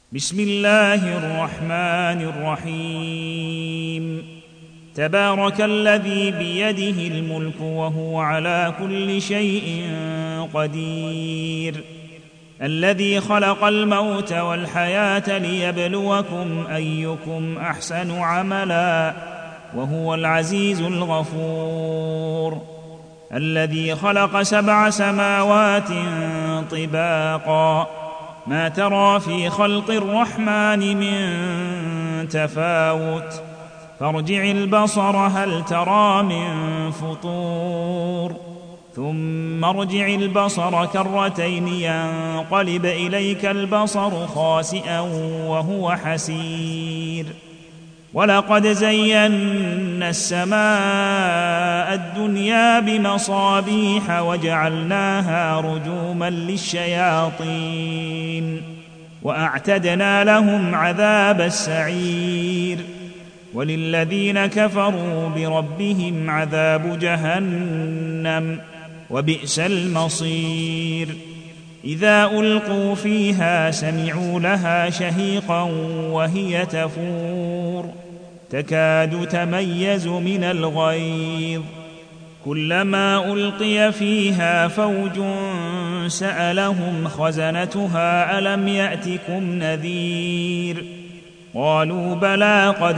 بسم الله الرحمن الرحيم. تبارك الذي بيده الملك وهو على كل شيء قدير، الذي خلق الموت والحياة ليبلوكم أيكم أحسن عملا وهو العزيز الغفور، الذي خلق 7 سماوات طباقا ما ترى في خلق الرحمن من تفاوت، فارجع البصر هل ترى من فطور، ثم ارجع البصر كرتين ينقلب إليك البصر خاسئا وهو حسير. ولقد زينا السماء الدنيا بمصابيح وجعلناها رجوما للشياطين وأعتدنا لهم عذاب السعير، وللذين كفروا بربهم عذاب جهنم وبئس المصير. إذا ألقوا فيها سمعوا لها شهيقا وهي تفور تكاد تميز من الغيظ، كلما ألقي فيها فوج سألهم خزنتها ألم يأتكم نذير، قالوا بلى قد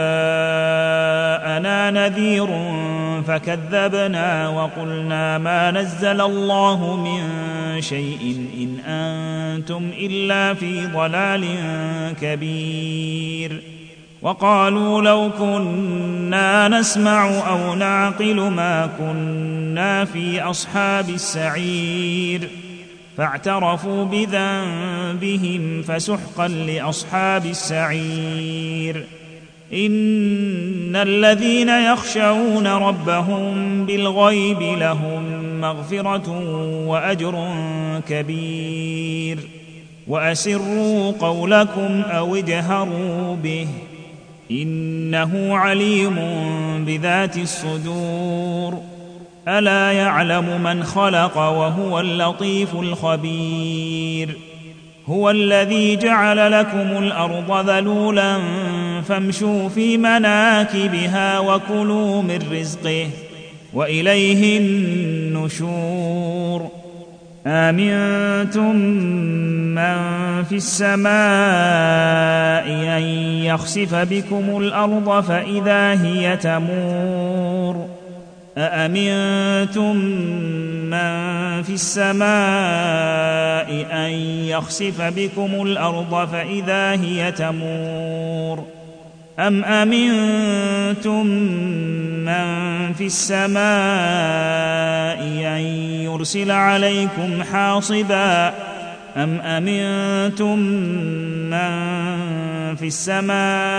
جاءنا نذير فكذبنا وقلنا ما نزل الله من شيء إن أنتم إلا في ضلال كبير. وقالوا لو كنا نسمع أو نعقل ما كنا في أصحاب السعير، فاعترفوا بذنبهم فسحقا لأصحاب السعير. إن الذين يخشون ربهم بالغيب لهم مغفرة وأجر كبير. وأسروا قولكم أو اجهروا به إنه عليم بذات الصدور. ألا يعلم من خلق وهو اللطيف الخبير. هو الذي جعل لكم الأرض ذلولا فامشوا في مناكبها وكلوا من رزقه وإليه النشور. آمنتم من في السماء أن يخسف بكم الأرض فإذا هي تمور. أأمنتم من في السماء أن يخسف بكم الأرض فإذا هي تمور، أم أمنتم من في السماء أن يرسل عليكم حاصبا، أم أمنتم من في السماء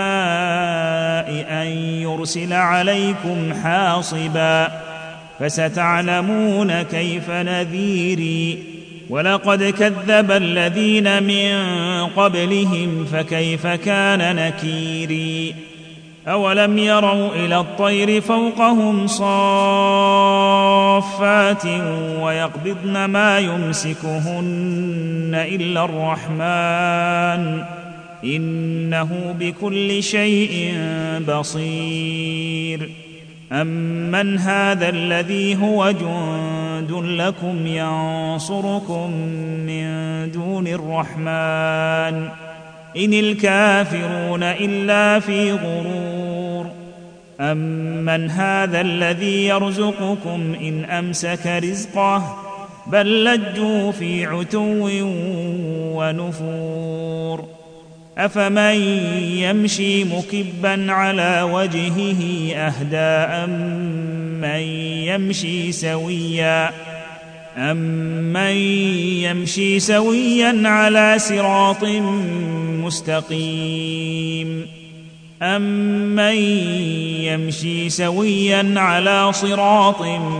أن يرسل عليكم حاصبا، فستعلمون كيف نذيري. ولقد كذب الذين من قبلهم فكيف كان نكيري. أولم يروا إلى الطير فوقهم صافات ويقبضن ما يمسكهن إلا الرحمن إنه بكل شيء بصير. أمن هذا الذي هو جند لكم ينصركم من دون الرحمن إن الكافرون إلا في غرور. أمن هذا الذي يرزقكم إن أمسك رزقه بل لجوا في عتو ونفور. أفمن يمشي مكبا على وجهه أهدى أمن يمشي سويا على صراط مستقيم أمن يمشي سويا على صراط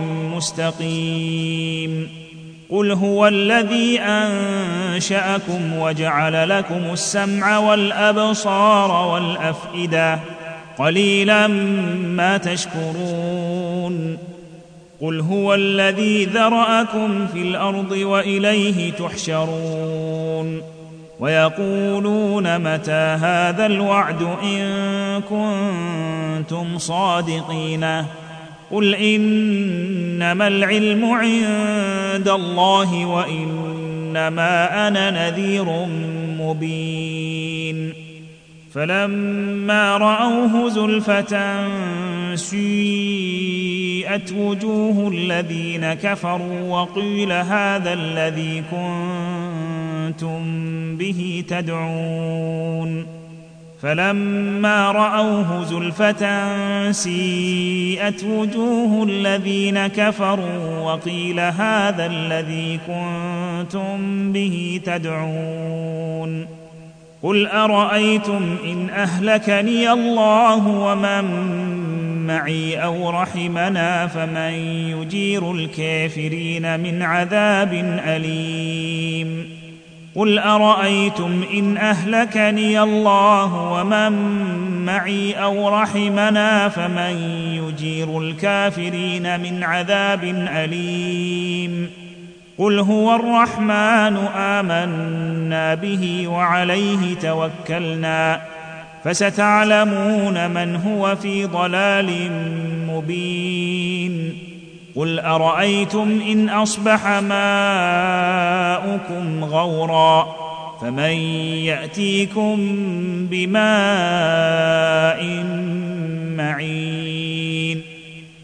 مستقيم. قل هو الذي أنشأكم وجعل لكم السمع والأبصار والأفئدة قليلا ما تشكرون. قل هو الذي ذرأكم في الأرض وإليه تحشرون. ويقولون متى هذا الوعد إن كنتم صادقين قل إنما العلم عند الله وإنما أنا نذير مبين فلما رأوه زلفة سيئت وجوه الذين كفروا وقيل هذا الذي كنتم به تدعون فلما رأوه زلفة سيئت وجوه الذين كفروا وقيل هذا الذي كنتم به تدعون قل أرأيتم إن أهلكني الله ومن معي أو رحمنا فمن يجير الكافرين من عذاب أليم قل أرأيتم إن أهلكني الله ومن معي أو رحمنا فمن يجير الكافرين من عذاب أليم قل هو الرحمن آمنا به وعليه توكلنا فستعلمون من هو في ضلال مبين قل أرأيتم إن أصبح ماؤكم غورا فمن يأتيكم بماء معين